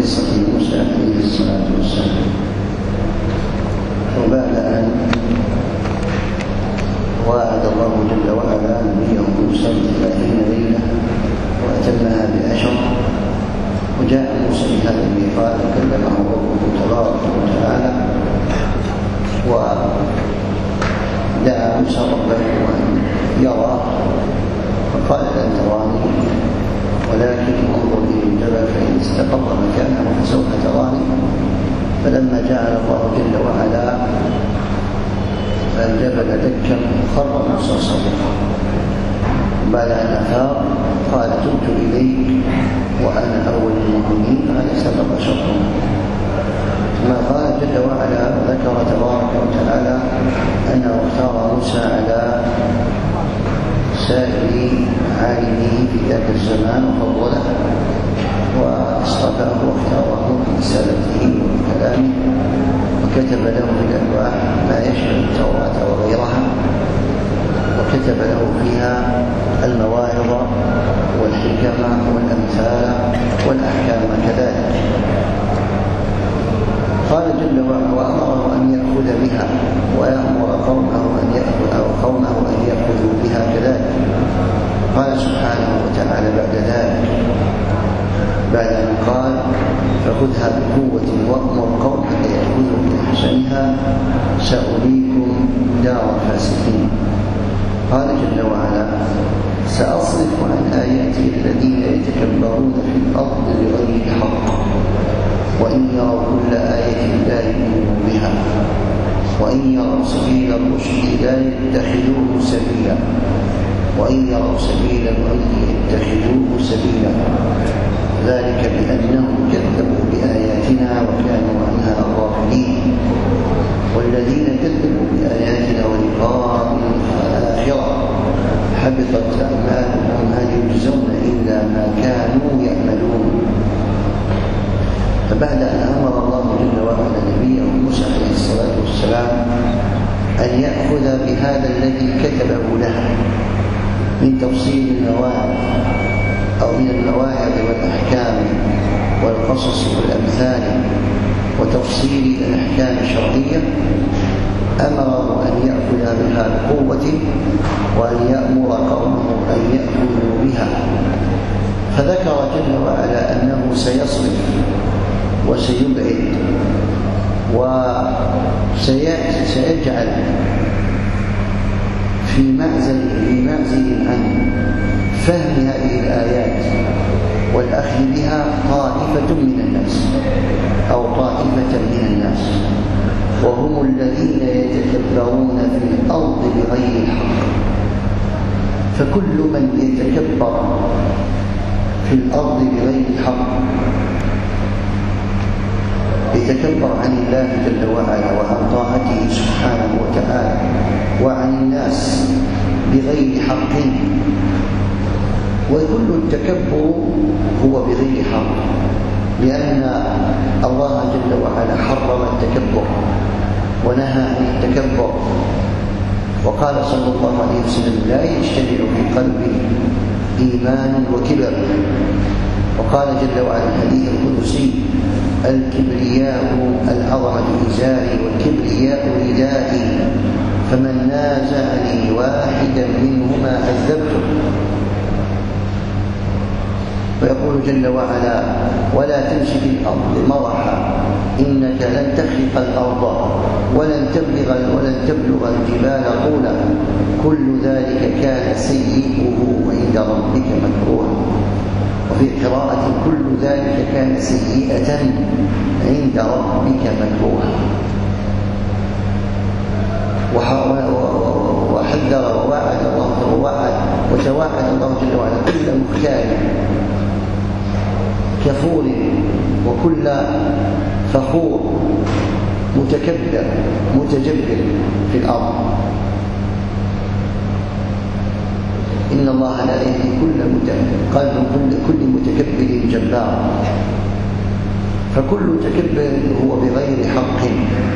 قصة موسى عليه الصلاة والسلام. وبعد أن وعد الله جل وعلا نبيه موسى ب30 ليلة وأتمها ب10، وجاء موسى بهذا الميقات فكلمه ربه تبارك وتعالى، ودعا موسى ربه أن يرى، فقال لن تراني ولكن انظر إلى الجبل فإن استقر مكانه فسوف تراني. فلما جعل الله جل وعلا الجبل دكا خر موسى صرخا، بعد أن أفاق قال تبت إليك وأنا أول المؤمنين على سبب شرهم. ما قال جل وعلا ذكر تبارك وتعالى أنه اختار موسى على سائر عالمه في ذاك الزمان وفضله واصطفاه واختاره برسالته وبكلامه، وكتب له في الألواح ما يشمل التوراة وغيرها، وكتب له فيها المواعظ والحكم والأمثال والأحكام كذلك. قال جل وعلا وأمره أن يأخذ بها ويأمر قومه أن يأخذوا بها كذلك. قال سبحانه وتعالى بعد ذلك، بعد أن قال فخذها بقوة وأمر قومك يأخذوا بأحسنها سأريكم دار الفاسقين. قال جل وعلا سأصرف عن آياتي الذين يتكبرون في الأرض بغير الحق وإن يروا كل آية لا يؤمنوا بها وإن يروا سبيل الرشد لا يتخذوه سبيلا وإن يروا سبيل الغي يتخذوه سبيلا ذلك بأنهم كذبوا بآياتنا وكانوا عنها غافلين. والذين كذبوا بآياتنا ولقاء الآخرة حبطت أعمالهم هل يجزون إلا ما كانوا يعملون. فبعد أن أمر الله جل وعلا نبيه موسى عليه الصلاة والسلام أن يأخذ بهذا الذي كتبه له من تفصيل المواعظ أو من المواعظ والأحكام والقصص والأمثال وتفصيل الأحكام الشرعية، أمره أن يأخذ بها بقوة وأن يأمر قومه أن يأخذوا بها. فذكر جل وعلا أنه سيصرف وسيبعد وسيجعل في معزل عن فهم هذه الآيات والأخذ بها طائفة من الناس أو طائفة من الناس، وهم الذين يتكبرون في الأرض بغير الحق. فكل من يتكبر في الأرض بغير الحق يتكبر عن الله جل وعلا وعن طاعته سبحانه وتعالى وعن الناس بغير حق، وكل التكبر هو بغير حق، لأن الله جل وعلا حرم التكبر ونهى عن التكبر، وقال صلى الله عليه وسلم لا يجتمع في قلبي إيمان وكبر. وقال جل وعلا الحديث القدسي الكبرياء العظمة إزاري والكبرياء ردائي فمن نازعني واحدا منهما عذبته. ويقول جل وعلا ولا تمش في الأرض مرحا إنك لن تخلق الأرض ولن تبلغ الجبال طولا كل ذلك كان سيئه عند ربك مكروها. وفي قراءة كل ذلك كان سيئة عند ربك مكروها. وحذر ووعد الله وتوعد الله جل وعلا كل مختال كفور وكل فخور متكبر متجبر في الأرض. إن الله لا يهدي كل متكبر جبار. فكل تكبر هو بغير حق.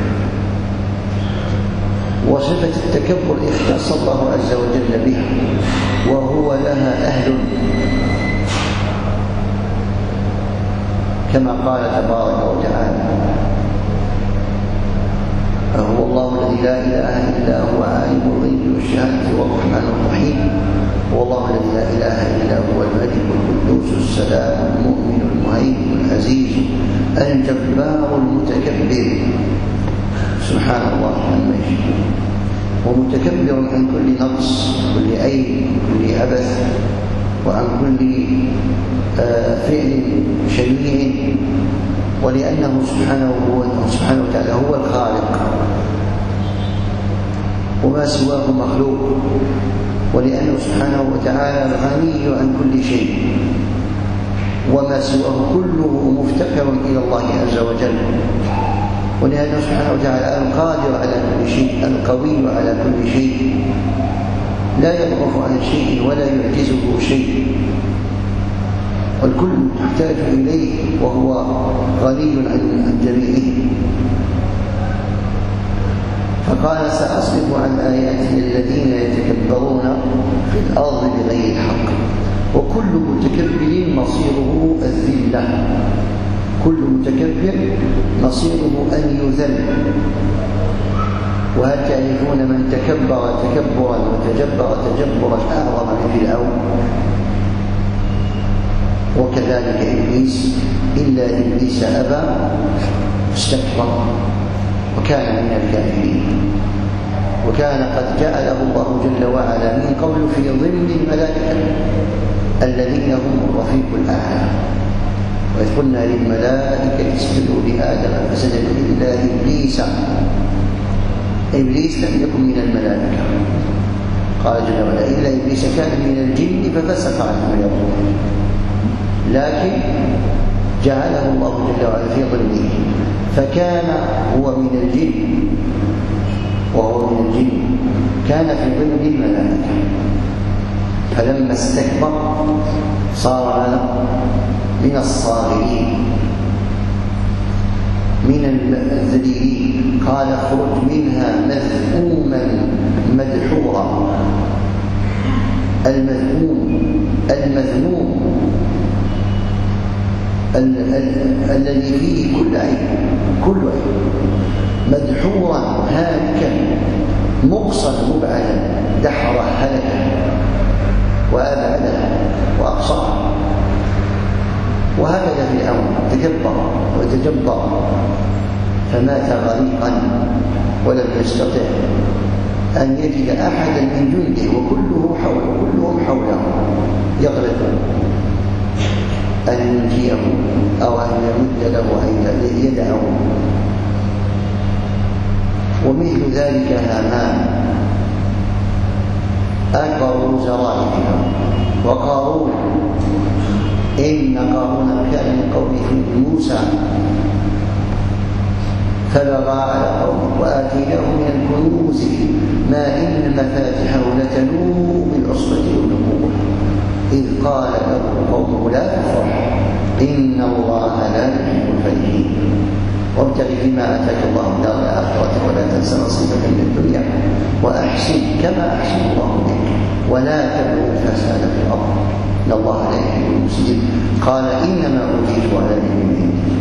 وصفة التكبر اختص الله عز وجل بها وهو لها أهل. كما قال تبارك وتعالى: هو الله الذي لا إله إلا هو عالم الغيب والشهادة هو الرحمن الرحيم. هو الله الذي لا إله إلا هو الملك القدوس السلام المؤمن المهيمن العزيز الجبار المتكبر. سبحان الله عما يشركون. ومتكبر عن كل نقص، كل عيب، كل عبث، وعن كل فعل شنيع، ولأنه سبحانه وتعالى هو الخالق وما سواه مخلوق، ولأنه سبحانه وتعالى غني عن كل شيء، وما سواه كله مفتقر إلى الله عز وجل، ولأنه سبحانه وتعالى القادر على كل شيء، القوي على كل شيء، لا يضعف عن شيء ولا يعجزه شيء، والكل يحتاج إليه وهو غني عن جميعه. فقال: سأصرف عن آياتي الذين يتكبرون في الأرض بغير الحق. وكل متكبر مصيره الذلة، كل متكبر مصيره أن يذل. وهل تعرفون من تكبر تكبرا وتجبر تجبرا أعظم من فرعون؟ وكذلك إبليس، إلا إبليس أبى واستكبر وكان من الكافرين، وكان قد جعله الله جل وعلا من قبل في ضمن الملائكة الذين هم الرفيق الأعلى. وإذ قلنا للملائكة اسجدوا لآدم فسجدوا إلا إبليس. إبليس لم يكن من الملائكة، قال جل وعلا: إلا إبليس كان من الجن ففسق عن أمر ربه، لكن جعله الله جل وعلا في ضمنه، فكان هو من الجن، وهو من الجن كان في ضمن الملائكة، فلما استكبر صار من الصاغرين، من الذليلين. قال: اخرج منها مذءوما مدحورا. المذموم الذي فيه كل عيب، مدحورا هالكا مقصا مبعدا، دحر هلكا وأبعد وأقصى. وهكذا في الأمر تكبر وتجبر فمات غريقا، ولم يستطع أن يجد أحدا من جنده كلهم حوله يغرقون أن ينجيه أو أن يمد له أن يدعه. ومثل ذلك هامان أكبر وزراء فرعون، وقارون، إن قارون كان من قوم موسى فبغى على قومه وآتيناه من الكنوز ما إن مفاتحه لتنوء بالعصبة أولي القوة إذ قال له قومه لا تفرح إن الله لا يحب الفرحين وابتغ فيما آتاك الله الدار الآخرة ولا تنس نصيبك من الدنيا وأحسن كما أحسن الله إليك ولا تبغوا الفساد في الأرض إن الله لا يحب المفسدين. قال إنما أوتيت على علم عندي.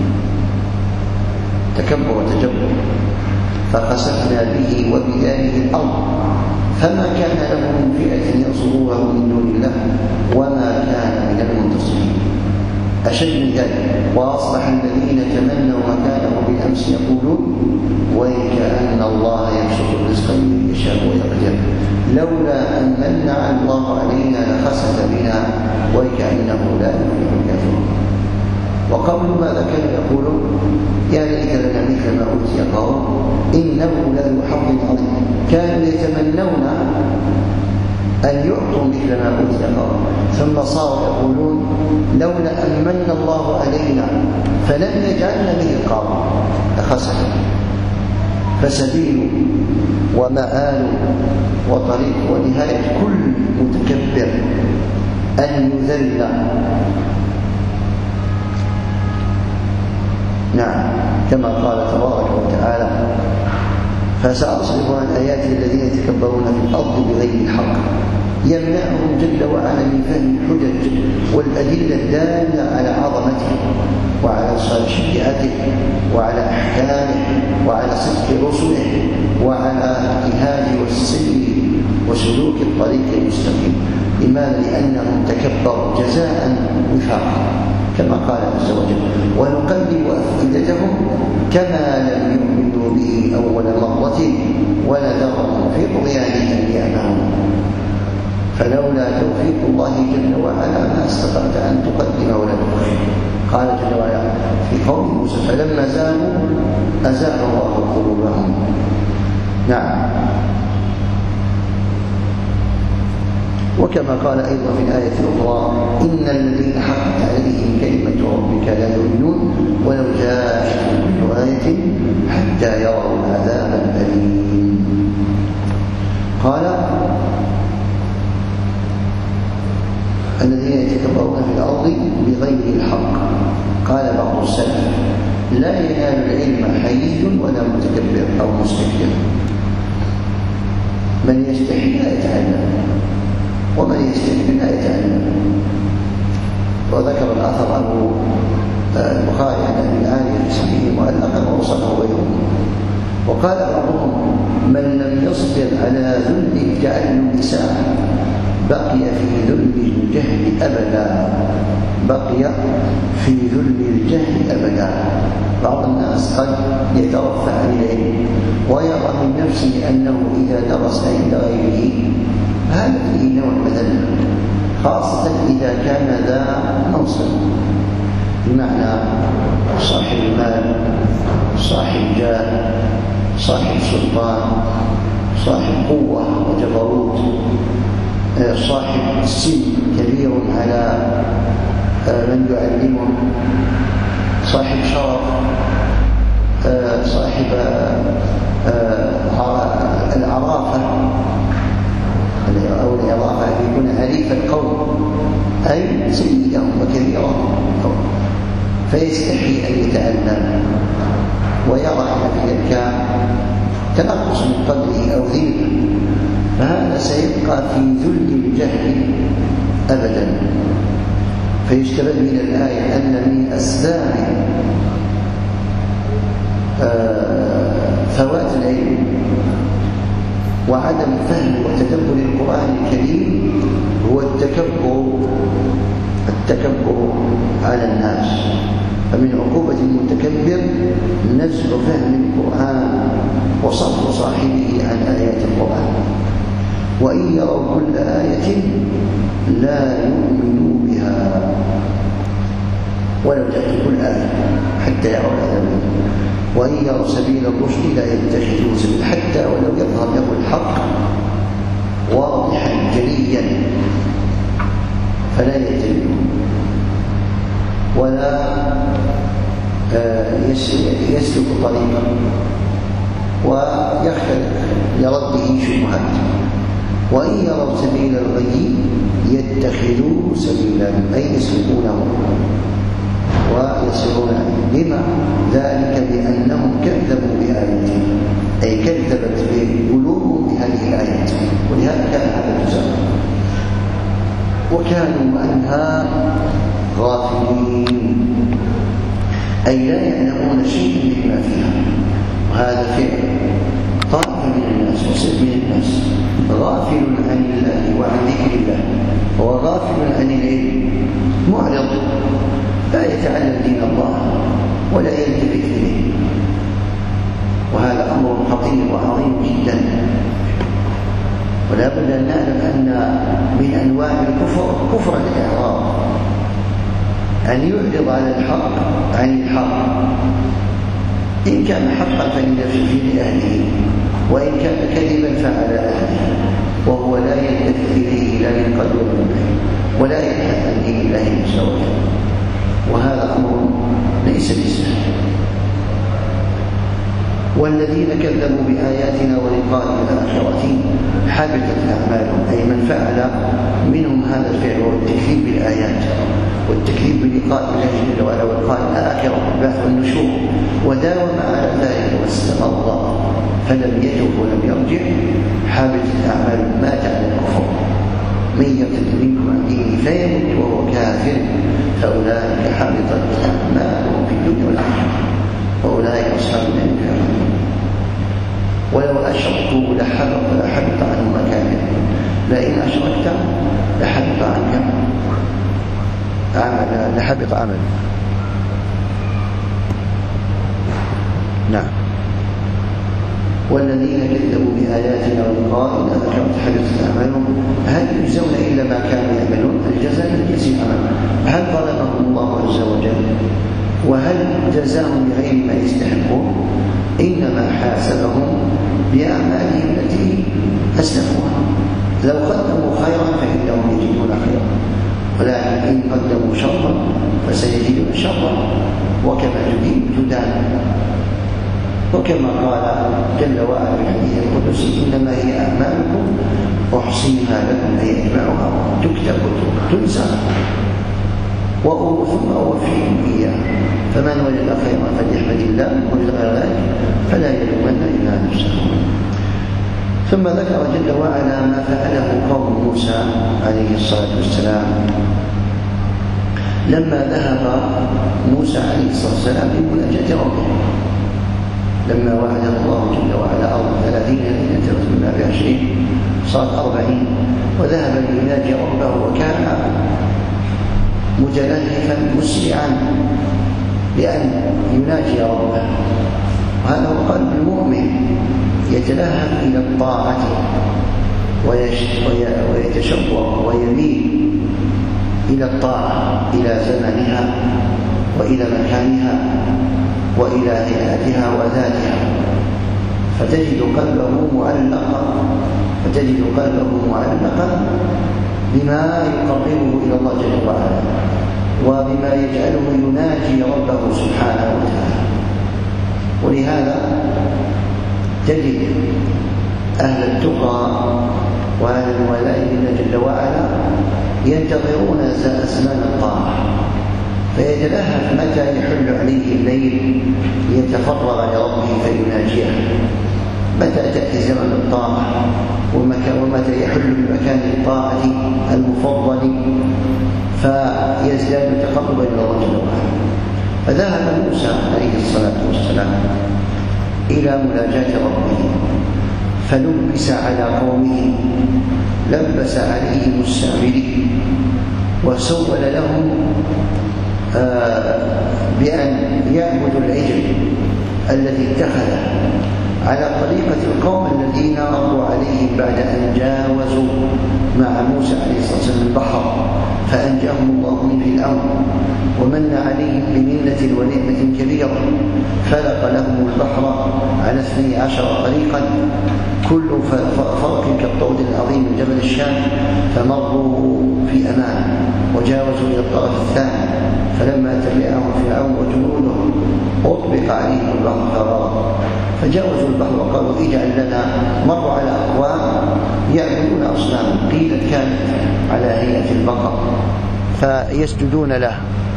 تكبر وتجبر. فخسفنا به وبداره الأرض فما كان له من فئة ينصروه من دون الله وما كان من المنتصرين. أشد من ذلك وأصبح الذين تمنوا مكانه بالأمس يقولون ويكأن الله يبسط الرزق لمن يشاء ويقدر لولا أن من الله علينا لخسف بنا ويكأنه لا يفلح الكافرون. وقبل ماذا كانوا يقولون يا ليت لنا مثل ما أوتي قارون إنه لذو حظ عظيم. كانوا يتمنون أن يعطوا مثل ما أوتي قارون ثم صاروا يقولون لولا أن من الله علينا فلم يجعلنا مثل قارون لخسف. فسبيل ومآل وطريق ونهاية كل متكبر أن يذل. نعم كما قال تبارك وتعالى فسأصرف عن آياتي الذين يتكبرون في الأرض بغير الحق يمنعهم جل وعلا من فهم الحجج والأدلة الدالة على عظمته وعلى إصرار شريعته وعلى أحكامه وعلى صدق رسله وعلى اجتهاد والسير وسلوك الطريق المستقيم. لماذا؟ لأنهم تكبروا جزاء وفاقا كما قال عز وجل: ونقلب أفئدتهم كما لم يؤمنوا به أول مرة ونذرهم في طغيانهم يعمهون. فلولا توفيق الله جل وعلا ما استطعت أن تقدم ولا تؤخر. قال جل وعلا في قول موسى: فلما زاغوا أزاغ الله قلوبهم. نعم. وكما قال أيضا في الآية الأخرى: إن الذين حقت عليهم كلمة ربك لا يؤمنون ولو جاءتهم كل آية حتى يروا العذاب الأليم. قال: الذين يتكبرون في الأرض بغير الحق. قال بعض السلف: لا ينال العلم حيي ولا متكبر أو مستكبر. من يستحي لا يتعلم، ومن يستحي لا يتعلم. وذكر الأثر أبو البخاري عن أبي العالي في صحيحه معلقا ووصله غيره. وقال بعضهم: من لم يصبر على ذل التعلم ساعة بقي في ذل الجهل أبدا. بقي في ذل الجهل أبدا. بعض الناس قد يترفع عن العلم ويرى من نفسه أنه إذا درس عند غيره هذا فيه نوع مذلة، خاصة إذا كان ذا منصب، بمعنى صاحب المال، صاحب جاه، صاحب سلطان، صاحب قوة وجبروت، صاحب سن كبير على من يعلمه، صاحب شرف، صاحب العرافة أو العرافة يكون عريف القوم أي سيدهم وكبيرهم، فيستحي أن يتعلم ويرى أن في ذلك تنقص من قدره أو ذله، فهذا سيبقى في ذل الجهل أبدا. فيستفاد من الآية أن من أسباب فوات العلم وعدم فهم وتدبر القرآن الكريم هو التكبر على الناس. فمن عقوبة المتكبر نزع فهم القرآن وصرف صاحبه عن آيات القرآن. وإن يروا كل آية لا يؤمنوا بها ولو جاءت كل آية حتى يروا العذاب. وإن يروا سبيل الرشد لا يتخذوه سبيلا، حتى ولو يظهر له الحق واضحا جليا فلا يتبعون ولا يسلك طريقا ويختلف لرده شبهات. وإن يروا سبيل الغي يتخذوه سبيلا أي يسلكونه ويسيرون عليه. لما؟ ذلك بأنهم كذبوا بآياته، أي كذبت بقلوبهم بهذه الآيات، ولهذا كان هذا الجزاء. وكانوا عنها غافلين أي لا يعلمون شيئا مما فيها. وهذا فعل طائفة من الناس وسد من الناس غافل عن الله وعن ذكر الله، هو غافل عن العلم، معرض لا يتعلم دين الله ولا يلتفت إليه. وهذا أمر خطير وعظيم جدا، ولا بد أن نعلم أن من أنواع الكفر كفر الإعراض، أن يعرض على الحق عن الحق، إن كان حقا فلنفسه لأهله، وإن كان كذبا فعلى أهله، وهو لا يلتفت إليه لا ينقل ولا يبحث عن دين الله عز وجل. وهذا أمر ليس بسهل. والذين كذبوا بآياتنا ولقاء الآخرة حبطت أعمالهم، أي من فعل منهم هذا الفعل والتكذيب بالآيات والتكذيب بلقاء الله جل وعلا ولقاء الآخرة والبعث والنشور، وداوم على ذلك واستمر فلم يتب ولم يرجع، حبطت أعمالهم، مات على الكفر. من يرتد منكم عن دينه فيمت وهو كافر فأولئك حبطت أعمالهم في الدنيا والآخرة وأولئك أصحاب النار هم ولو أشركوا لحبط عنهم ما كانوا يعملون لئن أشركت لحبط عنك عمل نعم. والذين كذبوا بآياتنا ولقاء الآخرة حبطت أعمالهم هل يجزون إلا ما كانوا يعملون؟ الجزاء من جنس العمل. هل ظلمهم الله عز وجل؟ وهل جزاهم بغير ما يستحقون؟ إنما حاسبهم بأعمالهم التي أسلفوها. لو قدموا خيرا فإنهم يجدون خيرا، ولكن إن قدموا شرا فسيجدون شرا، وكما تدين تدان. وكما قال جل وعلا في الحديث القدسي إنما هي أعمالكم أحصيها لكم أي أجمعها تكتب تنسى ثم أوفيكم إياه، فمن وجد خيرا فليحمد الله ومن غير ذلك فلا يلومن إلا نفسه. ثم ذكر جل وعلا ما فعله قوم موسى عليه الصلاة والسلام لما ذهب موسى عليه الصلاة والسلام لمناجاة ربه، لما وعده الله جل وعلا 30 ليلة ترتبنا ب20 صارت 40، وذهب ليناجي ربه وكان متلهفا مسرعا لأن يناجي ربه. هذا هو قلب المؤمن، يتلهف إلى الطاعة ويتشوق ويميل إلى الطاعة، إلى زمنها وإلى مكانها وإلى هيئتها وذاتها، فتجد قلبه معلقا بما يقربه إلى الله جل وعلا وبما يجعله يناجي ربه سبحانه وتعالى. ولهذا تجد أهل التقى وأهل الولاء لله جل وعلا ينتظرون أزمان الطاعة، فيتلهف متى يحل عليه الليل ليتفرغ لربه فيناجيه، متى تأتي زمن الطاعة ومتى يحل بمكان الطاعة المفضل فيزداد تقربا إلى الله جل وعلا. فذهب موسى عليه الصلاة والسلام إلى مناجاة ربه، فلبس على قومه، لبس عليهم السامري وسول لهم بأن يعبدوا العجل الذي اتخذه على طريقة القوم الذين مروا عليهم بعد أن جاوزوا مع موسى عليه الصلاة والسلام البحر فأنجاهم الله من فرعون ومن عليهم بمنة ونعمة كبيرة، فلق لهم البحر على 12 طريقا كل فرق كالطود العظيم من جبل الشام، فمروا في أمان وجاوزوا إلى الطرف الثاني، فلما تبعهم فرعون وجنوده أطبق عليهم البحر فرارا، فجاوزوا البحر وقالوا اجعل لنا، مروا على أقوام يعبدون أصناما قيل كانت على هيئة البقر فيسجدون له،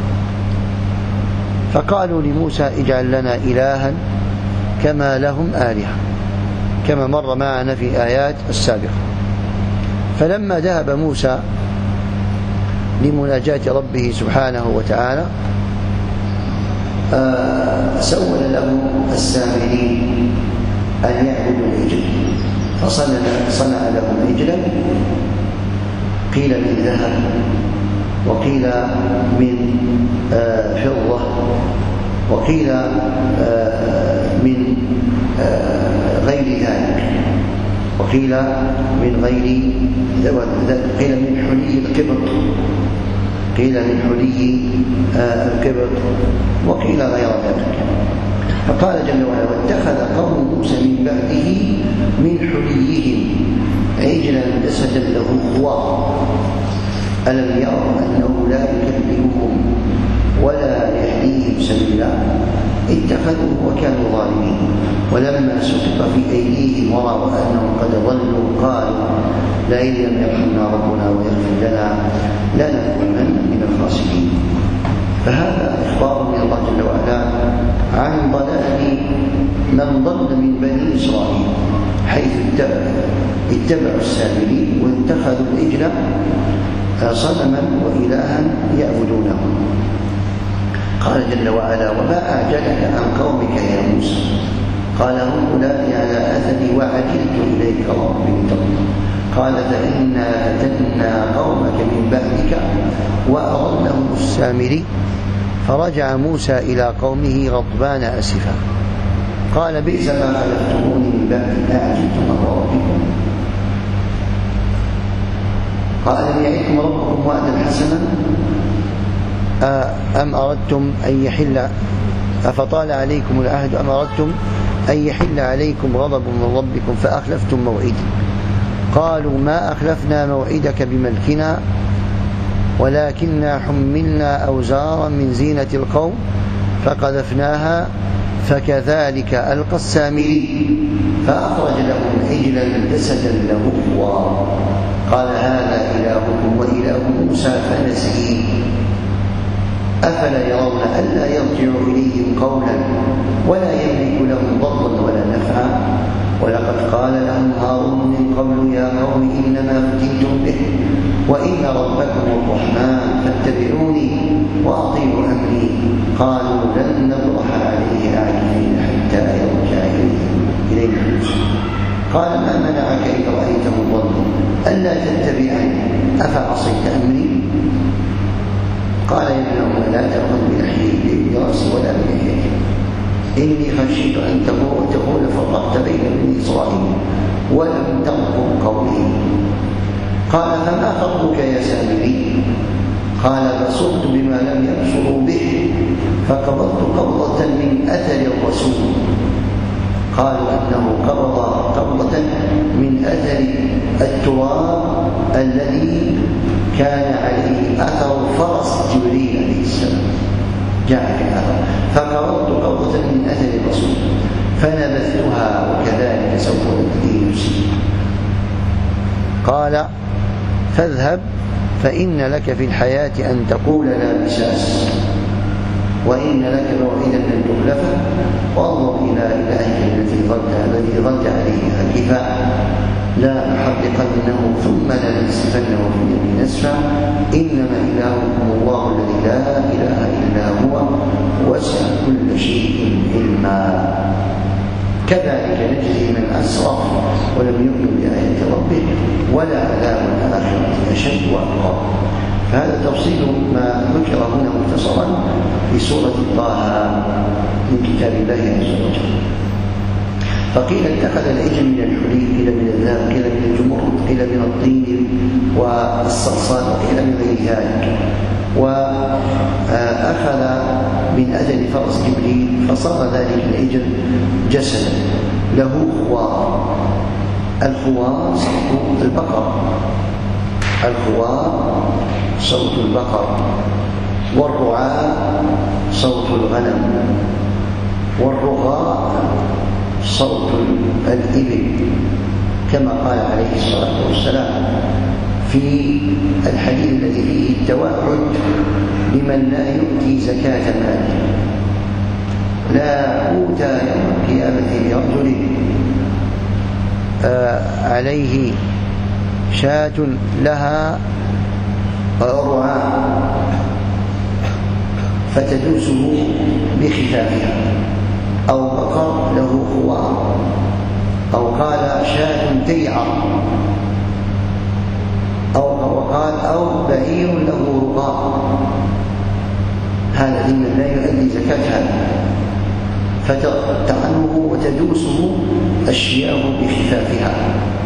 فقالوا لموسى اجعل لنا إلها كما لهم آلهة، كما مر معنا في آيات السابقة. فلما ذهب موسى لمناجاة ربه سبحانه وتعالى سول له السامري أن يعبدوا العجل، فصنع لهم عجلا قيل من ذهب وقيل من فضة وقيل من غير ذلك، وقيل من غير قيل من حلي القبط، قيل من حلي القبط وقيل غير ذلك. فقال جل وعلا واتخذ قوم موسى من بعده من حليهم عجلا جسدا له خوار ألم يروا أنه لا يكلمهم ولا يهديهم سبيلا اتخذوه وكانوا ظالمين. ولما سقط في أيديهم ورأوا أنهم قد ضلوا قالوا لئن لم يرحمنا ربنا ويغفر لنا لنكونن من الخاسرين. فهذا إخبار من الله جل وعلا عن ضلال من ضل من بني إسرائيل، حيث اتبعوا السامرين واتخذوا العجل صنما وإلها يعبدونه. قال جل وعلا: وما أعجلك عن قومك يا موسى؟ قال: هم أولئك على أثري وعجلت إليك رب لترضى. قال: فإنا فتنا قومك من بعدك وأضلهم السامري. فرجع موسى إلى قومه غضبان أسفا قال: بئس ما خلفتموني من بعدي أعجلتم أمر ربكم. قال: لم يعدكم ربكم وعدا حسنا أم أردتم أن يحل أفطال عليكم العهد أم أردتم أن يحل عليكم غضب من ربكم فأخلفتم موعدي. قالوا: ما أخلفنا موعدك بملكنا ولكننا حملنا أوزارا من زينة القوم فقذفناها فكذلك ألقى السامري. فأخرج لهم عجلا جسدا له خوار قال: هذا إلهكم وإله موسى فنسيه. أفلا يرون ألا يرجع إليهم قولا ولا يملك لهم ضرا ولا نفعا. ولقد قال لهم هارون من قبل: يا قوم إنما فتنتم به وإن ربكم الرحمن فاتبعوني وأطيعوا أمري. قالوا: لن نبرح عليه عاكفين حتى يرجع إلينا موسى. قال: ما منعك إذ رأيته ضلا ألا تتبعني أفعصيت أمري؟ قال: يا ابن أم لا تأخذ بلحيي برأسي ولا بلحيتي إني خشيت أن تقول فرقت بين بني إسرائيل ولم ترقب قولي. قال: فما خطبك يا سامري؟ قال: بصرت بما لم يبصروا به فقبضت قبضة من أثر الرسول. قالوا إنه قبض قبضة من أثر التراب الذي كان عليه أثر فرس جبريل عليه السلام جاء في الأثر، فقبضت قبضة من أثر الرسول فنبذتها وكذلك سولت لي نفسي. قال: فاذهب فإن لك في الحياة أن تقول لا مساس وإن لك موعدا لن تخلفه وانظر إلى إلهك الذي ظلت عليه عاكفا لا أحرقنه ثم لنسفنه في اليم نسفا إنما إلهكم الله الذي لا إله إلا هو وسع كل شيء علما. كذلك نجزي من أسرف ولم يؤمن بآيات ربه ولعذاب الآخرة أشد وأبقى. فهذا تفصيل ما ذكر هنا مختصرا في سورة طه من كتاب الله عز وجل. فقيل اتخذ العجل من الحلي، قيل من الذهب، قيل من الجمرد، قيل من الطين والصلصال، وقيل من غير ذلك. وأخذ من أجل فرس جبريل فصار ذلك العجل جسدا له خوار. الخوار صوت البقر، الخوار صوت البقر، والرعاء صوت الغنم، والرغاء صوت الإبل، كما قال عليه الصلاة والسلام في الحديث الذي فيه التوعد لمن لا يؤتي زكاة ماله: لا أوتى يوم القيامة لرجل عليه شاة لها رعاء فتدوسه بخفافها، أو بقر له خوار، أو قال شاة تيعر، أو بعير له رقاء. هذا لمن لا يؤدي زكاة فتطعنه وتدوسه أشياء بخفافها،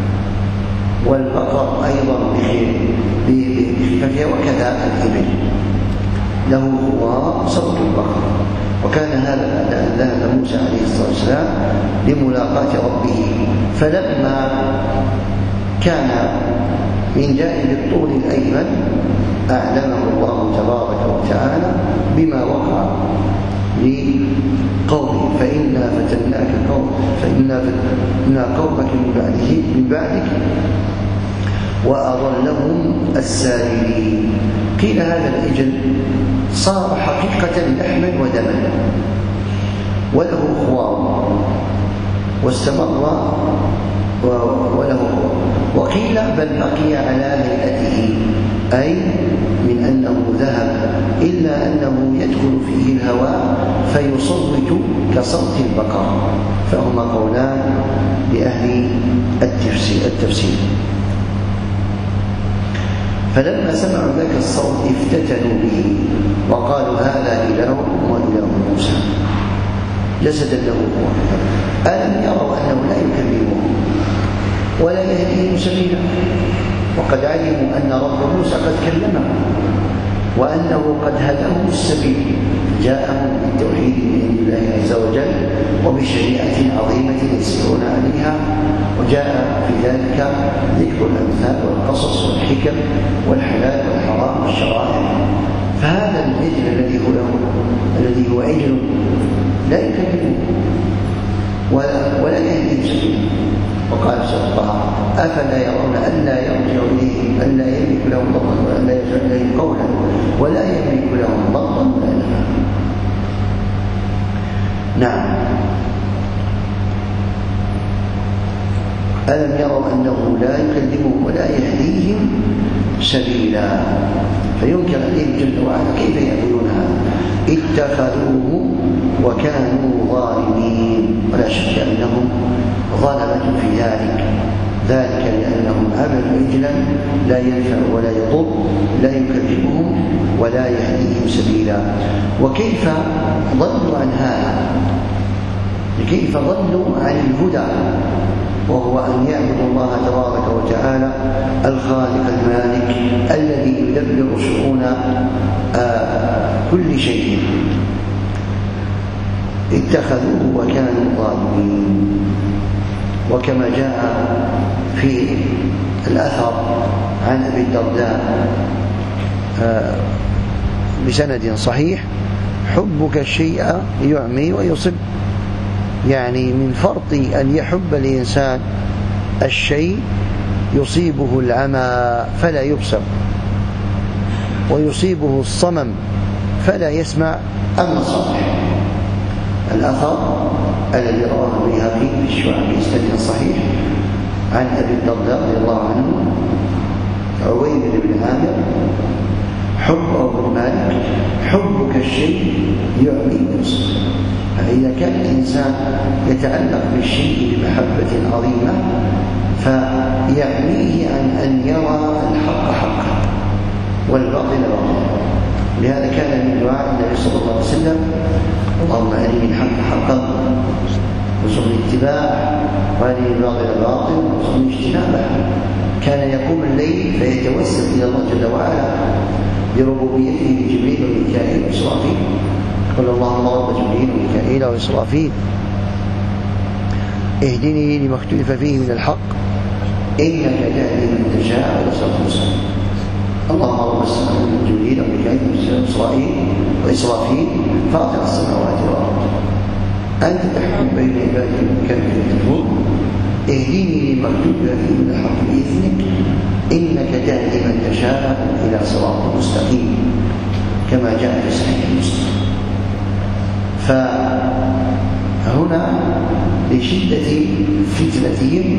والبقر أيضا بخفافها، وكذا الإبل له خوار صوت البقر. وكان هذا بعد أن ذهب موسى عليه الصلاة والسلام لملاقاة ربه، فلما كان من جانب الطول الأيمن أعلمه الله تبارك وتعالى بما وقع لقومه: فإنا فتنا قومك من بعدك وأضلهم السامرين. قيل هذا العجل صار حقيقة لحما ودما وله خوار واستمر وله خوار. وقيل بل بقي على هيئته، أي من أنه ذهب، إلا أنه يدخل فيه الهواء فيصوت كصوت البقر. فهما قولان لأهل التفسير. فلما سمعوا ذاك الصوت افتتنوا به وقالوا هذا إله وإله موسى جسدا له قوة ألم يروا أنه لا يكلمهم ولا يهديهم سبيلا وقد علموا أن رب موسى قد كلمه وأنه قد هداهم السبيل جاءهم بالتوحيد من عند الله عز وجل وبشريعة عظيمة يسيرون عليها وجاء في ذلك ذكر الأمثال والقصص والحكم والحلال والحرام والشرائع. فهذا العجل الذي هو عجل لا يكلمه ولا يهديهم سبيلا. وقال سبحانه وتعالى أفلا يرون ألا يرجع إليهم ألا يملك لهم ضرا وألا يرجع إليهم قولا ولا يملك لهم ضرا ولا نفعا. نعم. ألم يروا أنه لا يكلمهم ولا يهديهم سبيلا فينكر عليهم جل وعلا كيف يعبدون هذا اتخذوه وكانوا ظالمين. ولا شك أنهم ظلمة في ذلك لأنهم عبدوا عجلا لا ينفع ولا يضر لا يكلمهم ولا يهديهم سبيلا. وكيف ضلوا عن هذا؟ كيف ضلوا عن الهدى وهو أن يعبدوا الله تبارك وتعالى الخالق المالك الذي يدبر شؤون كل شيء. اتخذوه وكانوا ظالمين. وكما جاء في الأثر عن أبي الدرداء بسند صحيح حبك الشيء يعمي ويصب، يعني من فرط أن يحب الإنسان الشيء يصيبه العمى فلا يبصر ويصيبه الصمم فلا يسمع النصائح. الأثر الذي رواه البيهقي في الشعب بإسناد صحيح عن أبي الدرداء رضي الله عنه عويمر بن عامر حب بن مالك حبك الشيء يعمي ويصب. فإذا كان الإنسان يتعلق بالشيء بمحبة عظيمة فيعميه عن أن يرى الحق حقا والباطل باطلا. لهذا كان من دعاء النبي صلى الله عليه وسلم اللهم أرني الحق حقا وارزقني اتباعه وأرني الباطل باطلا وارزقني اجتنابه. كان يقوم الليل فيتوسل إلى الله جل وعلا بربوبيته لجبريل وميكائيل وإسرافيل قل اللهم رب جبريل وميكائيل وإسرافيل اهدني لما اختلف فيه من الحق إنك تهدي من تشاء إلى صراط مستقيم. اللهم رب السماوات جبريل وميكائيل وإسرافيل فاطر السماوات والأرض أنت تحكم بين عبادك كيف تكون اهدني لما اختلف فيه من الحق بإذنك إنك تهدي من تشاء إلى صراط مستقيم كما جاء في صحيح مسلم. فهنا لشدة فتنتهم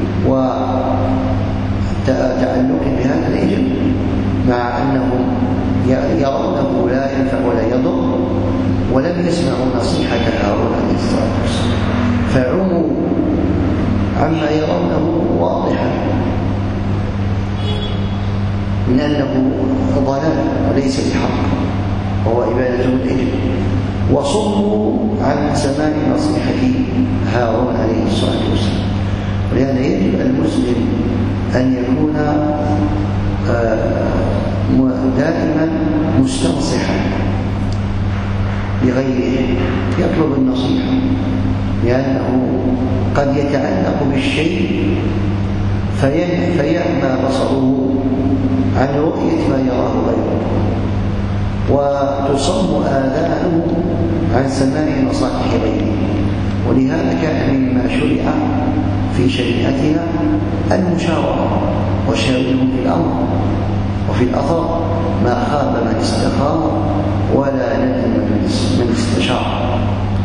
وتعلق بهذا العجل مع أنهم يرونه لا ينفع ولا يضر ولم يسمعوا نصيحة هارون عليه الصلاة والسلام فعموا عما يرونه واضحا من أنه ضلال وليس بحق وهو عبادة العجل وصموا عن سماع نصيحة هارون عليه الصلاة والسلام. ولهذا يجب المسلم أن يكون دائما مستنصحا لغيره يطلب النصيحة لأنه قد يتعلق بالشيء فيعمى بصره عن رؤية ما يراه غيره وتصم آذانه عن سماع نصائح غيره. ولهذا كان مما شرع في شريعتنا المشاورة وشاورهم في الأمر وفي الأثر ما خاب من استخار ولا ندم من استشار.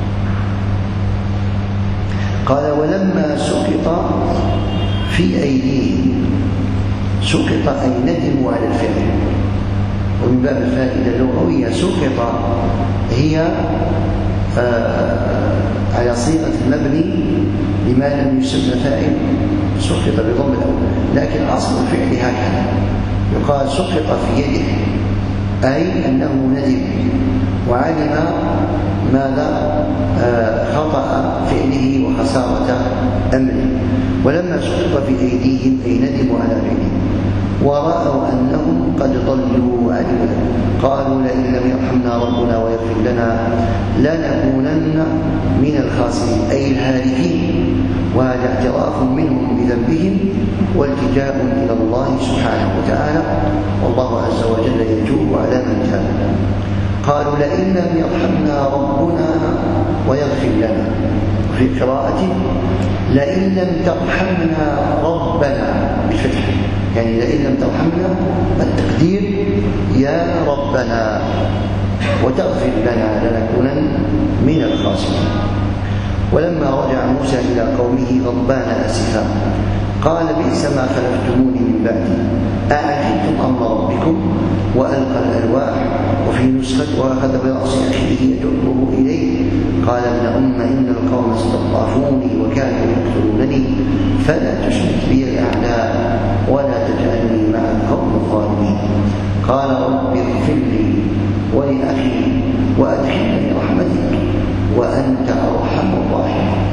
قال ولما سقط في أيديهم سقط أي ندموا على الفعل. ومن باب الفائدة اللغوية سقط هي على صيغة المبني لما لم يسمى فاعل سقط بضم الأول، لكن أصل الفعل هكذا يقال سقط في يده، أي أنه ندم وعلم ماذا خطأ فعله وخسارة أمره. ولما سقط في أيديهم أي ندموا على فعله ورأوا أنهم قد ضلوا عنه قالوا لئن لم يرحمنا ربنا ويغفر لنا لنكونن من الخاسرين أي الهالكين. وهذا اعتراف منهم بذنبهم والتجاء إلى الله سبحانه وتعالى، والله عز وجل يتوب على من تاب. قالوا لئن لم يرحمنا ربنا ويغفر لنا، في قراءة لئن لم ترحمنا ربنا بالفتح، يعني لئن لم ترحمنا التقدير يا ربنا وتغفر لنا لنكونن من الخاسرين. ولما رجع موسى إلى قومه غضبان آسفا قال بئس ما خلفتموني من بعدي أعجلتم أمر ربكم وألقى الألواح وفي نسخة وأخذ برأس أخيه يجره إليه قال ابن إن القوم استضعفوني وكانوا يقتلونني فلا تشرك بي الأعداء ولا تجعلني مع القوم الظالمين. قال رب اغفر لي ولأخي وأدخلني رحمتك وأنت أرحم الراحمين.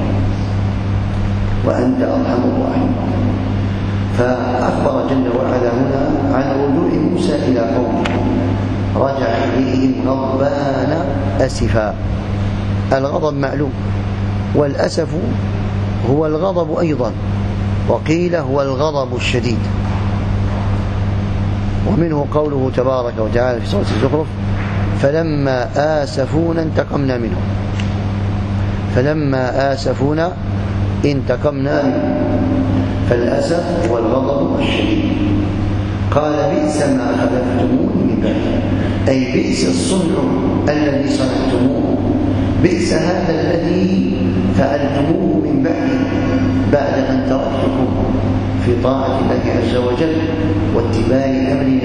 فأخبر جل وعلا هنا عن رجوع موسى إلى قومه، رجع إليهم غضبان أسفا. الغضب معلوم، والأسف هو الغضب أيضا، وقيل هو الغضب الشديد. ومنه قوله تبارك وتعالى في سورة الزخرف فلما آسفونا انتقمنا منهم، فلما آسفونا انتقمنا منهم، فالأسف هو الغضب الشديد. قال بئس ما خلفتموني من بعدي، أي بئس الصنع الذي صنعتموه، بئس هذا الذي فعلتموه من بعدي بعد أن تركتكم في طاعة الله عز وجل واتباع أمر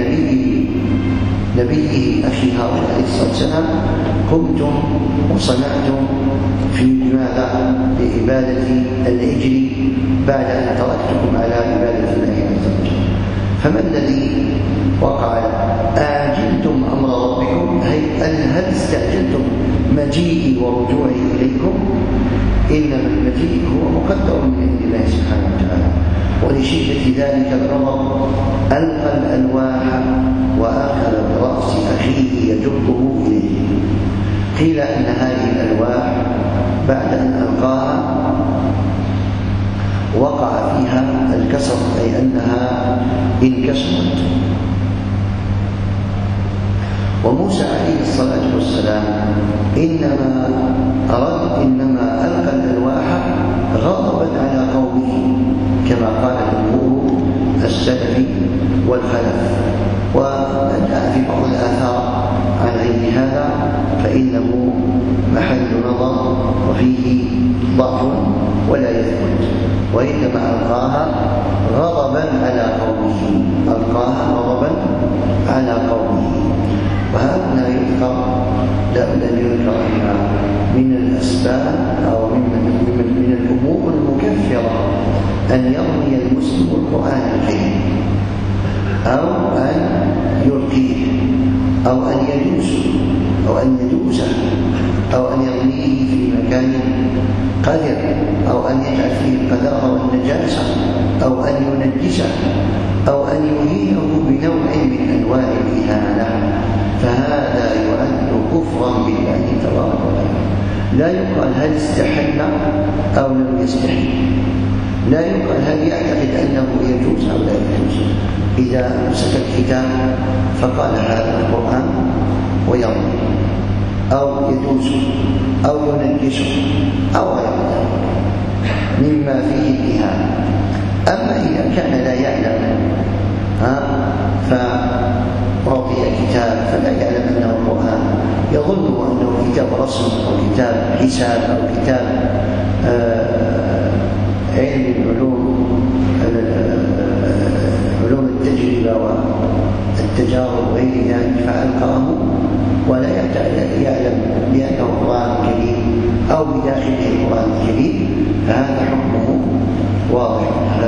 نبيه أخي هارون عليه الصلاة والسلام. قمتم وصنعتم في ماذا؟ لعبادة العجل بعد أن تركتكم على عبادة الله عز وجل. فما الذي وقع؟ أعجلتم أمر ربكم، هل استعجلتم مجيئي ورجوعي إليكم؟ إنما المجيء هو مقدر من عند الله سبحانه وتعالى، ولشدة ذلك الغضب ألقى الألواح وأخذ برأس أخيه يجره إليه. قيل أن هذه الألواح بعد أن ألقاها وقع فيها الكسر، أي أنها انكسرت. وموسى عليه الصلاة والسلام إنما ألقى الألواح غضبا على قومه كما قال جمهور السلف والخلف. وجاء في بعض الآثار عن غير هذا فإنه محل نظر وفيه ضعف ولا يثبت، وإنما ألقاها غضبا على قومه، وهذا يذكر لابد أن يذكر من الأسباب أو من الأمور المكفرة أن يرمي المسلم القرآن الكريم أو أن يلقيه أو أن يدوسه أو أن يرميه في مكان قذر أو أن يجعل فيه القذارة والنجاسة أو أن ينجسه أو أن يهينه بنوع من أنواع الإهانة، فهذا يعد كفرا بالله تبارك وتعالى. لا يقال هل استحل أو لم يستحل، لا يقال هل يعتقد أنه يجوز أو لا يجوز. إذا مسك الكتاب فقال هذا القرآن ويرمي أو يدوس أو ينجسه أو غير ذلك مما فيه الإهانة. أما إذا كان لا يعلم فأعطي كتاب فلا يعلم أنه القرآن، يظن أنه كتاب رسم أو كتاب حساب أو كتاب علم علوم التجربة والتجارب وغير ذلك فألقاه ولا يعلم بأنه قرآن كريم داخله القرآن الكريم فهذا حكمه واضح.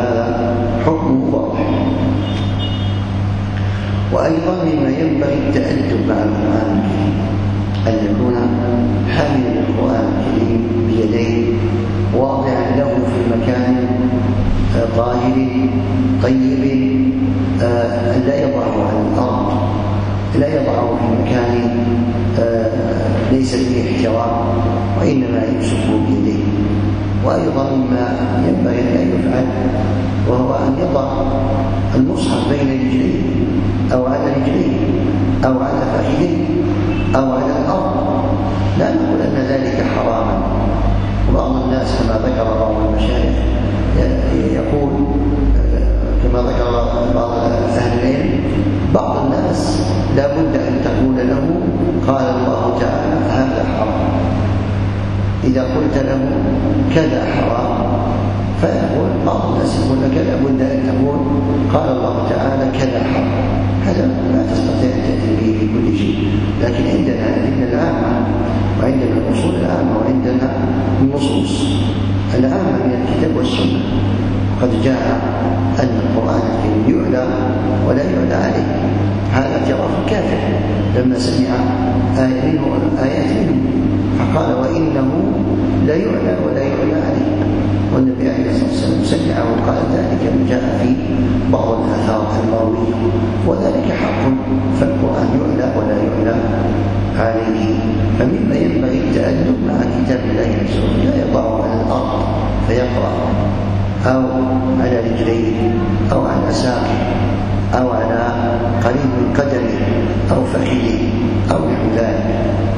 وأيضا مما ينبغي التأدب مع القرآن الكريم أن يكون حاملا القرآن الكريم بيديه واضعا له في مكان طاهر طيب، لا يضعه على الأرض، لا يضعه في مكان ليس فيه احترام، وإنما يمسكه بيديه. وأيضا مما ينبغي أن يفعل وهو أن يضع المصحف بين رجليه أو على رجليه أو على فخذيه أو على الأرض. لا نقول أن ذلك حراما. وبعض الناس كما ذكر بعض المشايخ يقول، كما ذكر بعض أهل العلم، بعض الناس لا بد أن تقول له قال الله تعالى هذا حرام. إذا قلت له كذا حرام فيقول بعض الناس يقول لك لا بد أن تقول قال الله تعالى كذا حرام. هذا لا تستطيع أن تأتي به في كل شيء، لكن عندنا الأدلة العامة وعندنا الأصول العامة وعندنا النصوص العامة من الكتاب والسنة. قد جاء أن القرآن الكريم يعلى ولا يعلى عليه. هذا اعتراف الكافر لما سمع آيات منه فقال وإنه لا يعلى ولا يعلى عليه. والنبي عليه الصلاة والسلام سمعه وقال ذلك ما جاء في بعض الآثار المروية، وذلك حق. فالقرآن يعلى ولا يعلى عليه. فمما ينبغي التأدب مع كتاب الله عز وجل، لا يضعه على الأرض فيقرأ أو على رجليه أو على ساقه أو على قريب من قدمه أو فخذه أو نحو ذلك،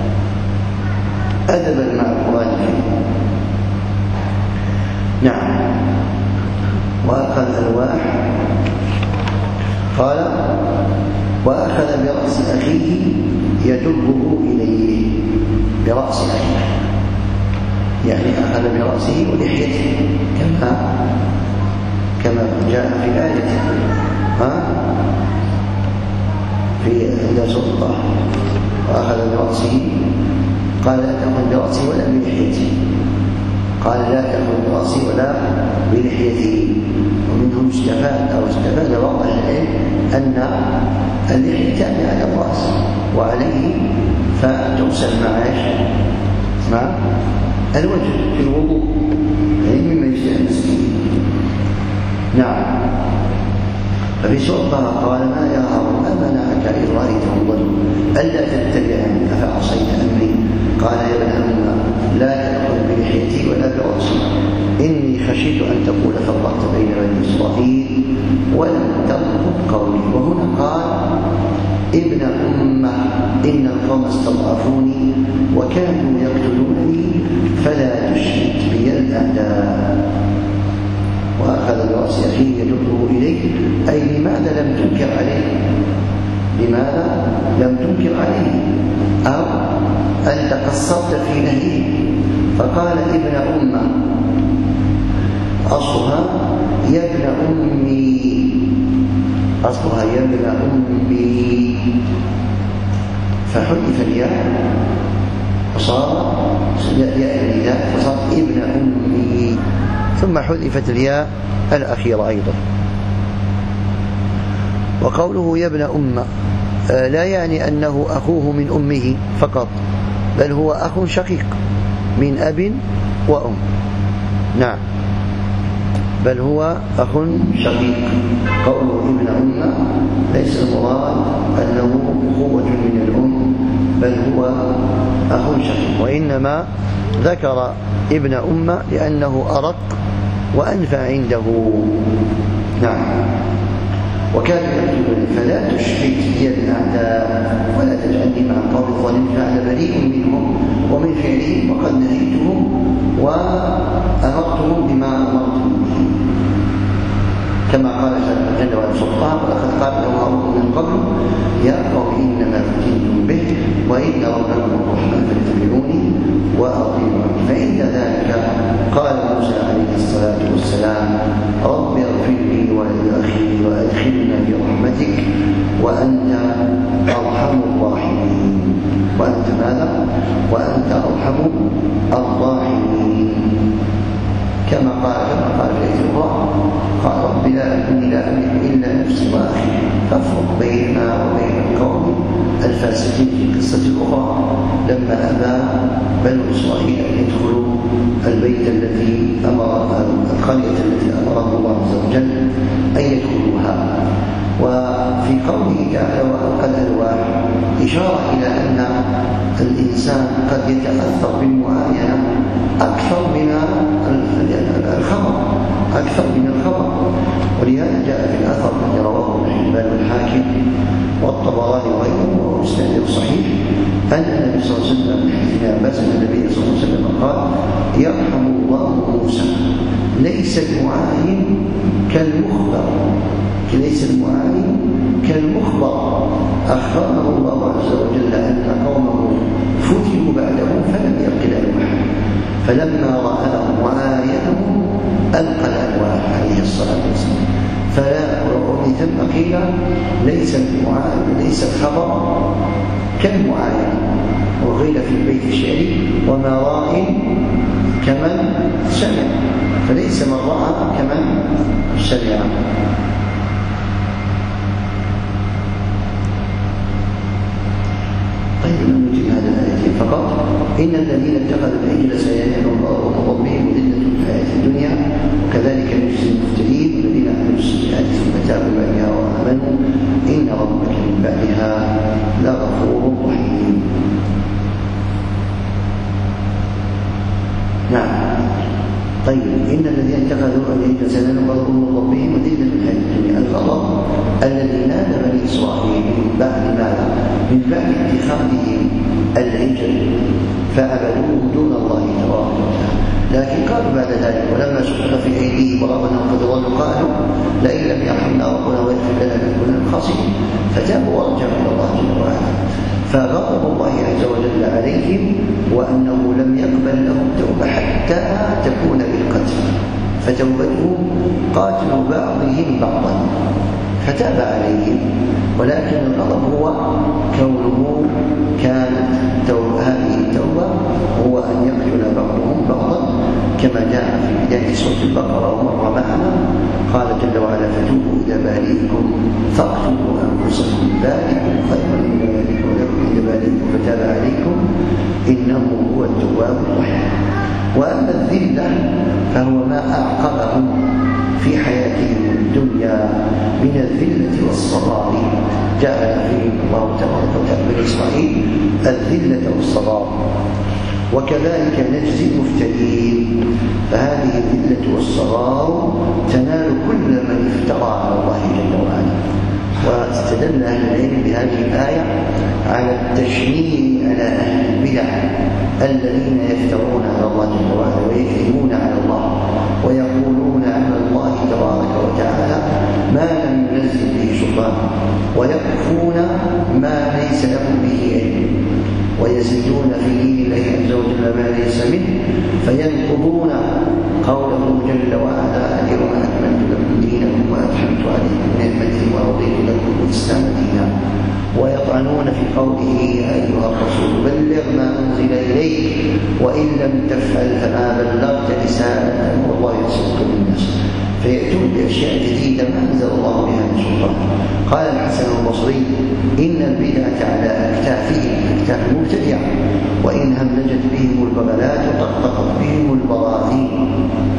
أدبا مع القرآن الكريم. نعم. وأخذ الألواح، قال وأخذ برأس أخيه يدبه إليه، برأس أخيه يعني أخذ برأسه ولحيته كما جاء في الآية في عند سلطة. وأخذ برأسه قال لا تأخذ برأسه ولا بلحيته، قال لا تأخذ برأسه ولا بلحيته. ومنهم استفاد بعض العلم أن اللحية تابعة على الرأس وعليه فتغسل مع الوجه في الوضوء، يعني مما يستأنس به. نعم. ففي سورة قال ما يا هارون ما منعك إذ رأيتهم ضلوا ألا تتبعني أفعصيت أمري؟ قال يا ابن أم لا تأخذ بلحيتي ولا برأسي إني خشيت أن تقول فرقت بين بني إسرائيل ولم ترقب قولي. وهنا قال ابن أمة إن القوم استضعفوني وكانوا يقتلونني فلا تشمت بي الأعداء. وأخذ برأس أخيه يدبه إليه، أي لماذا لم تنكر عليه؟ لماذا لم تنكر عليه؟ أو أنت قصرت في نهيه؟ فقال ابن أمة، أصلها يا ابن أمي، أصلها يا ابن أمي، فحذف الياء فصار ياء النداء فصار ابن أمي، ثم حذفت الياء الأخيرة أيضا. وقوله يا ابن أمة لا يعني أنه أخوه من أمه فقط، بل هو أخ شقيق من أب وأم. نعم، بل هو أخ شقيق. قوله ابن أمة ليس المراد أنه أخوة من الأم، بل هو أخ شقيق، وإنما ذكر ابن أمة لأنه أرق وأنفع عنده. نعم. وكان يقول فلا تشرك بي الأعداء ولا تجعلني مع القوم الظالمين، فأنا بريء منهم ومن فعلهم وقد نهيتهم وأمرتهم بما أمرتهم به، كما قال جل وعلا سبحانه ولقد قال لهم هارون من قبل يا قوم إنما فتنتم به وإن ربكم الرحمن فاتبعوني وأطيعوني. فعند ذلك قال موسى عليه الصلاة والسلام رب اغفر لي ولأخي وأدخلنا في رحمتك وأنت أرحم الراحمين. وأنت ماذا؟ وأنت أرحم الراحمين. معين، كما قال في الآية الأخرى قال رب إني لا أملك إلا نفسي وأخي فافرق بيننا وبين القوم الفاسقين. في القصة الأخرى لما أبى بنو إسرائيل أن يدخلوا البيت القرية التي أمرهم الله عز وجل أن يدخلوها. وفي قوله تعالى وألقى الألواح إشارة إلى أن الإنسان قد يتأثر بالمعاينة أكثر من الخبر، ولهذا جاء في الأثر الذي رواه ابن حبان والحاكم والطبراني وغيره وإسناده صحيح أن النبي صلى الله عليه وسلم من حديث ابن عباس أن النبي صلى الله عليه وسلم قال يرحم الله موسى ليس المعاين كالمخبر أخبره الله عز وجل أن قومه فتنوا بعده فلم يلق الألواح، فلما رآهم وآيتهم ألقى الألواح عليه الصلاة والسلام. ومن ثم قيل ليس الخبر كالمعاينة. وقيل في البيت الشعري وما راء كمن سمع، فليس من رأى كمن سمع. طيب نجيب هذا الآية فقط. إن الذين اتخذوا العجل سينالهم الله ربهم ذلة الحياة الدنيا وكذلك نجزي المفترين الذين عملوا السيئات ثم تابوا بعدها وآمنوا إن ربك من بعدها لغفور رحيم. نعم. طيب إن الذين اتخذوا العجل سينالهم الله ربهم ذلة الحياة الدنيا. الغضب الذي نال بني إسرائيل من بعد ماذا؟ من بعد اتخاذهم العجل فعبدوه دون الله تبارك وتعالى. لكن قالوا بعد ذلك ولما سقط في أيديهم ورأوا قد ضلوا قالوا لئن لم يرحمنا ربنا ويغفر لنا لنكونن من الخاسرين فتابوا ورجعوا إلى الله جل وعلا. فغضب الله عز وجل عليهم وأنه لم يقبل لهم توبة حتى تكون بالقتل، فتوبتهم قاتل بعضهم بعضا فتاب عليهم. ولكن الغضب هو كونه كانت هذه التوبة هو أن يقتل بعضهم بعضا كما جاء في بداية سورة البقرة ومر معنا قال جل وعلا فتوبوا إلى بارئكم فاقتلوا أنفسكم ذلكم خير عند بارئكم فتاب عليكم إنه هو التواب الرحيم. وأما الذلة فهو ما أعقبهم في حياتهم الدنيا من الذلة والصغار جعل فيهم الله تبارك وتعالى بني إسرائيل الذلة والصغار. وكذلك نجزي المفترين، فهذه الذلة والصغار تنال كل من افترى على الله جل وعلا. واستدل أهل العلم بهذه الآية على التشنيع على أهل البدع الذين يفترون على الله جل وعلا ويكذبون على الله ويقولون على الله تبارك وتعالى ما لم ينزل به سلطان ويقفون ما ليس لهم به علم ويزيدون في دين الله عز وجل ما ليس منه فينقضون قوله جل وعلا اليوم أكملت لكم دينكم وأتممت عليكم نعمتي ورضيت لكم الإسلام دينا. ويطعنون في قوله يا أيها الرسول بلغ ما أنزل إليك وإن لم تفعل فما بلغت رسالته والله يصدق الناس. فيأتون بأشياء جديدة ما أنزل الله بها من سلطان. قال الحسن البصري إن البدعة على أكتافهم أكتاف المبتدعة وإن هملجت بهم البغلات وطقطقت بهم البراذين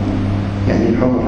يعني الحمر.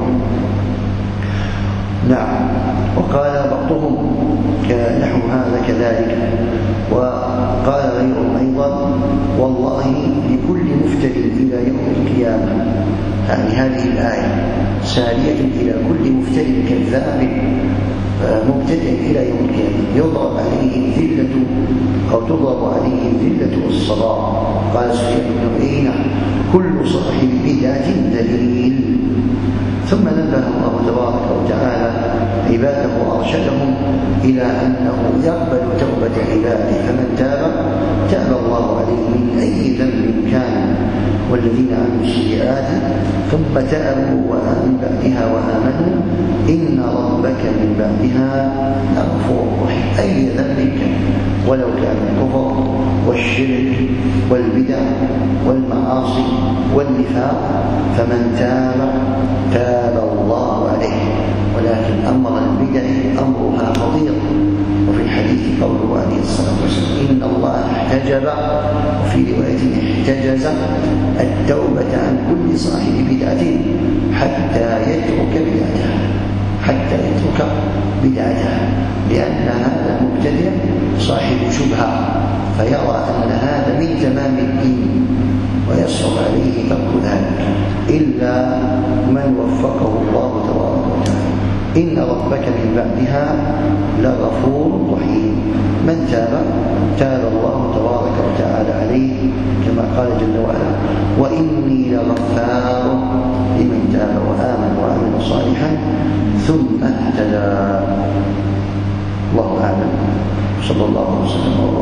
نعم. وقال بعضهم نحو هذا كذلك. وقال غيرهم أيضا والله لكل مفتد إلى يوم القيامة، يعني هذه الآية سارية إلى كل مفتد كذاب مبتدع إلى يوم القيامة يضرب عليه ذلة أو تضرب عليه ذلة والصغار. قال سفيان بن عيينة كل صاحب بدعة دليل. ثم نبه الله تبارك وتعالى عباده وأرشدهم إلى أنه يقبل توبة عباده فمن تاب الله عليه من أي ذنب كان. والذين عملوا السيئات ثم تابوا وآمنوا بعدها وآمنوا إن ربك من بعدها لغفور رحيم. أي ذنب كان ولو كان الكفر والشرك والبدع والمعاصي والنفاق، فمن تاب الله عليه. ولكن أمر البدع أمرها خطير. وفي الحديث قوله عليه الصلاة والسلام إن الله احتجب، وفي رواية احتجز التوبة عن كل صاحب بدعة حتى يترك بدعته، لأن هذا المبتدع صاحب شبهة، فيرى أن هذا من تمام الدين ويصعب عليه ترك ذلك إلا من وفقه الله تبارك وتعالى. إن ربك من بعدها لغفور رحيم. من تاب الله تبارك وتعالى عليه، كما قال جل وعلا وإني لغفار لمن تاب وآمن وعمل صالحا ثم اهتدى. الله أعلم. صلى الله وسلم